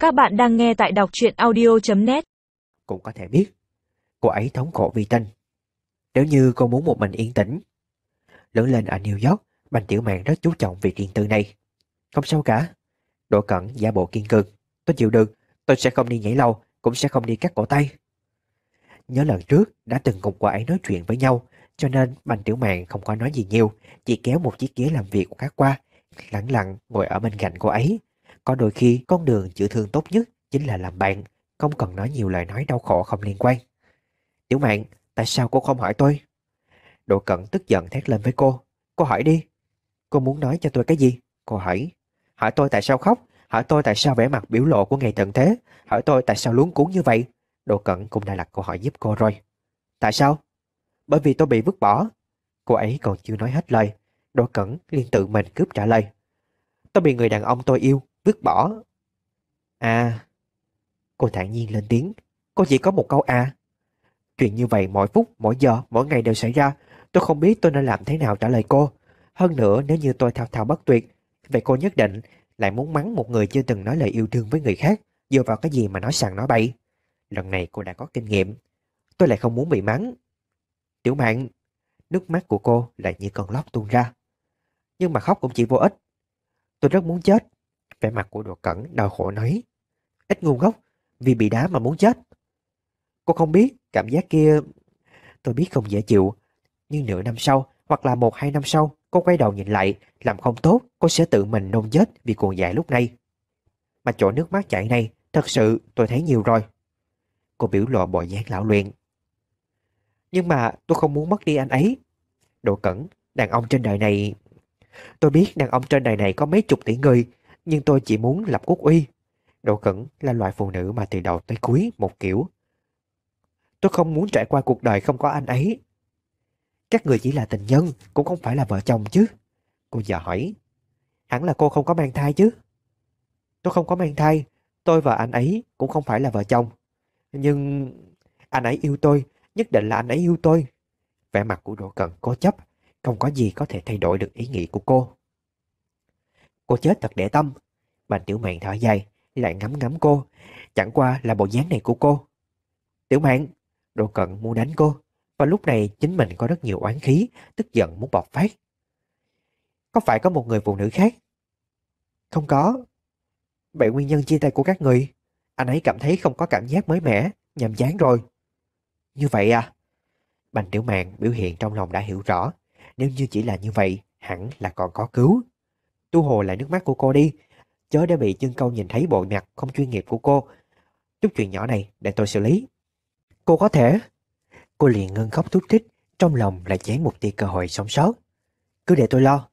Các bạn đang nghe tại đọc truyện audio.net. Cũng có thể biết cô ấy thống khổ vì tin. Nếu như cô muốn một mình yên tĩnh. Lớn lên ở New York, Bành Tiểu Mạn rất chú trọng việc riêng tư này. Không sao cả. Đỗ Cẩn giả bộ kiên cường. Tôi chịu được, tôi sẽ không đi nhảy lầu, cũng sẽ không đi cắt cổ tay. Nhớ lần trước đã từng cùng cô ấy nói chuyện với nhau, cho nên Bành Tiểu Mạn không có nói gì nhiều, chỉ kéo một chiếc ghế làm việc khác qua, lặng lặng ngồi ở bên cạnh cô ấy. Có đôi khi con đường chữa thương tốt nhất chính là làm bạn, không cần nói nhiều lời nói đau khổ không liên quan. Tiểu Mạn, tại sao cô không hỏi tôi? Đỗ Cẩn tức giận thét lên với cô. Cô hỏi đi. Cô muốn nói cho tôi cái gì? Cô hỏi. Hỏi tôi tại sao khóc? Hỏi tôi tại sao vẻ mặt biểu lộ của ngày tận thế? Hỏi tôi tại sao luống cuống như vậy? Đỗ Cẩn cũng đã đặt câu hỏi giúp cô rồi. Tại sao? Bởi vì tôi bị vứt bỏ. Cô ấy còn chưa nói hết lời. Đỗ Cẩn liền tự mình cướp trả lời. Tôi bị người đàn ông tôi yêu vứt bỏ. À. Cô thản nhiên lên tiếng. Cô chỉ có một câu à. Chuyện như vậy mỗi phút, mỗi giờ, mỗi ngày đều xảy ra. Tôi không biết tôi nên làm thế nào trả lời cô. Hơn nữa nếu như tôi thao thao bất tuyệt, vậy cô nhất định lại muốn mắng một người chưa từng nói lời yêu thương với người khác, dựa vào cái gì mà nói sằng nói bậy. Lần này cô đã có kinh nghiệm. Tôi lại không muốn bị mắng. Tiểu Mạn. Nước mắt của cô lại như cơn lốc tuôn ra. Nhưng mà khóc cũng chỉ vô ích. Tôi rất muốn chết. Vẻ mặt của Đỗ Cẩn đau khổ nói. Ít ngu ngốc, vì bị đá mà muốn chết. Cô không biết cảm giác kia. Tôi biết không dễ chịu. Nhưng nửa năm sau hoặc là 1-2 năm sau, cô quay đầu nhìn lại, làm không tốt, cô sẽ tự mình nôn chết vì cuồng dại lúc này. Mà chỗ nước mắt chảy này, thật sự tôi thấy nhiều rồi. Cô biểu lộ bộ dáng lão luyện. Nhưng mà tôi không muốn mất đi anh ấy. Đỗ Cẩn, đàn ông trên đời này. Tôi biết đàn ông trên đời này có mấy chục tỷ người, nhưng tôi chỉ muốn lập quốc uy. Đỗ Cẩn là loại phụ nữ mà từ đầu tới cuối một kiểu. Tôi không muốn trải qua cuộc đời không có anh ấy. Các người chỉ là tình nhân, cũng không phải là vợ chồng chứ. Cô vợ hỏi. Hẳn là cô không có mang thai chứ? Tôi không có mang thai. Tôi và anh ấy cũng không phải là vợ chồng. Nhưng anh ấy yêu tôi. Nhất định là anh ấy yêu tôi. Vẻ mặt của Đỗ Cẩn cố chấp. Không có gì có thể thay đổi được ý nghĩ của cô. Cô chết thật để tâm. Bành Tiểu Mạn thở dài, lại ngắm ngắm cô. Chẳng qua là bộ dáng này của cô. Tiểu Mạn. Đỗ Cẩn muốn đánh cô. Và lúc này chính mình có rất nhiều oán khí, tức giận muốn bộc phát. Có phải có một người phụ nữ khác? Không có. Vậy nguyên nhân chia tay của các người? Anh ấy cảm thấy không có cảm giác mới mẻ, nhàm chán rồi. Như vậy à? Bành Tiểu Mạn biểu hiện trong lòng đã hiểu rõ. Nếu như chỉ là như vậy, hẳn là còn có cứu. Tu hồ lại nước mắt của cô đi. Chớ để bị chân câu nhìn thấy bộ mặt không chuyên nghiệp của cô. Chút chuyện nhỏ này để tôi xử lý. Cô có thể. Cô liền ngân khóc thút thít, trong lòng lại cháy một tia cơ hội sống sót. Cứ để tôi lo.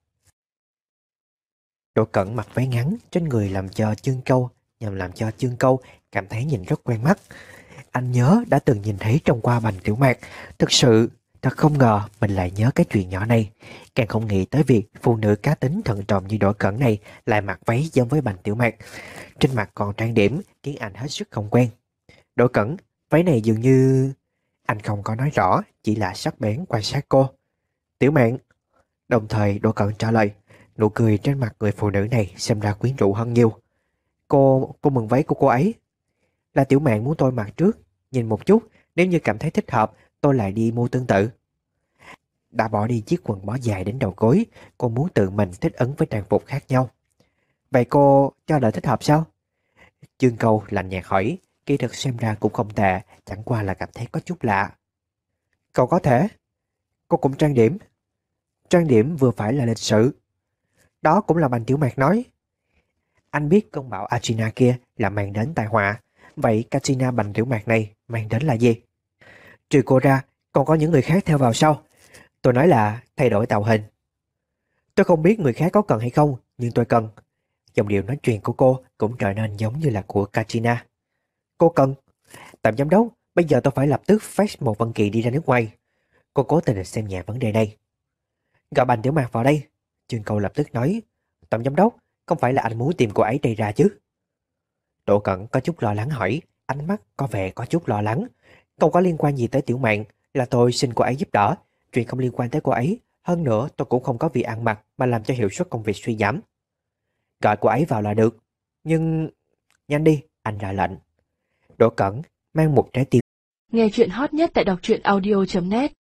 Đỗ Cẩn mặc váy ngắn trên người làm cho Chương Câu cảm thấy nhìn rất quen mắt. Anh nhớ đã từng nhìn thấy trong qua Bành Tiểu Mạn. Thật không ngờ mình lại nhớ cái chuyện nhỏ này. Càng không nghĩ tới việc phụ nữ cá tính thận trọng như Đỗ Cẩn này lại mặc váy giống với Bành Tiểu Mạn. Trên mặt còn trang điểm khiến anh hết sức không quen. Đỗ Cẩn, váy này dường như... Anh không có nói rõ, chỉ là sắc bén quan sát cô. Tiểu Mạn. Đồng thời Đỗ Cẩn trả lời. Nụ cười trên mặt người phụ nữ này xem ra quyến rũ hơn nhiều. Cô mừng váy của cô ấy. Là Tiểu Mạn muốn tôi mặc trước. Nhìn một chút, nếu như cảm thấy thích hợp, tôi lại đi mua tương tự. Đã bỏ đi chiếc quần bó dài đến đầu gối, cô muốn tự mình thích ứng với trang phục khác nhau. Vậy cô cho là thích hợp sao? Chương Câu lạnh nhạt hỏi, kỳ thực xem ra cũng không tệ, chẳng qua là cảm thấy có chút lạ. Cậu có thể. Cô cũng trang điểm. Trang điểm vừa phải là lịch sự. Đó cũng là Bành Tiểu Mạn nói. Anh biết cơn bão Katrina kia là mang đến tai họa. Vậy Katrina Bành Tiểu Mạn này mang đến là gì? Trừ cô ra, còn có những người khác theo vào sau. Tôi nói là thay đổi tạo hình. Tôi không biết người khác có cần hay không, nhưng tôi cần. Dòng điệu nói chuyện của cô cũng trở nên giống như là của Katrina. Cô cần. Tạm giám đốc, bây giờ tôi phải lập tức fax một văn kiện đi ra nước ngoài. Cô cố tình xem nhẹ vấn đề này. Gọi Bành Tiểu Mạn vào đây. Chương Câu lập tức nói. Tổng giám đốc, không phải là anh muốn tìm cô ấy đây ra chứ? Đỗ Cẩn có chút lo lắng hỏi, ánh mắt có vẻ có chút lo lắng. Không có liên quan gì tới Tiểu Mạn, là tôi xin cô ấy giúp đỡ. Chuyện không liên quan tới cô ấy. Hơn nữa tôi cũng không có vì ăn mặc mà làm cho hiệu suất công việc suy giảm. Gọi cô ấy vào là được. Nhưng... Nhanh đi, Anh ra lệnh. Đỗ Cẩn mang một trái tim. Nghe chuyện hot nhất tại đọc truyện audio.net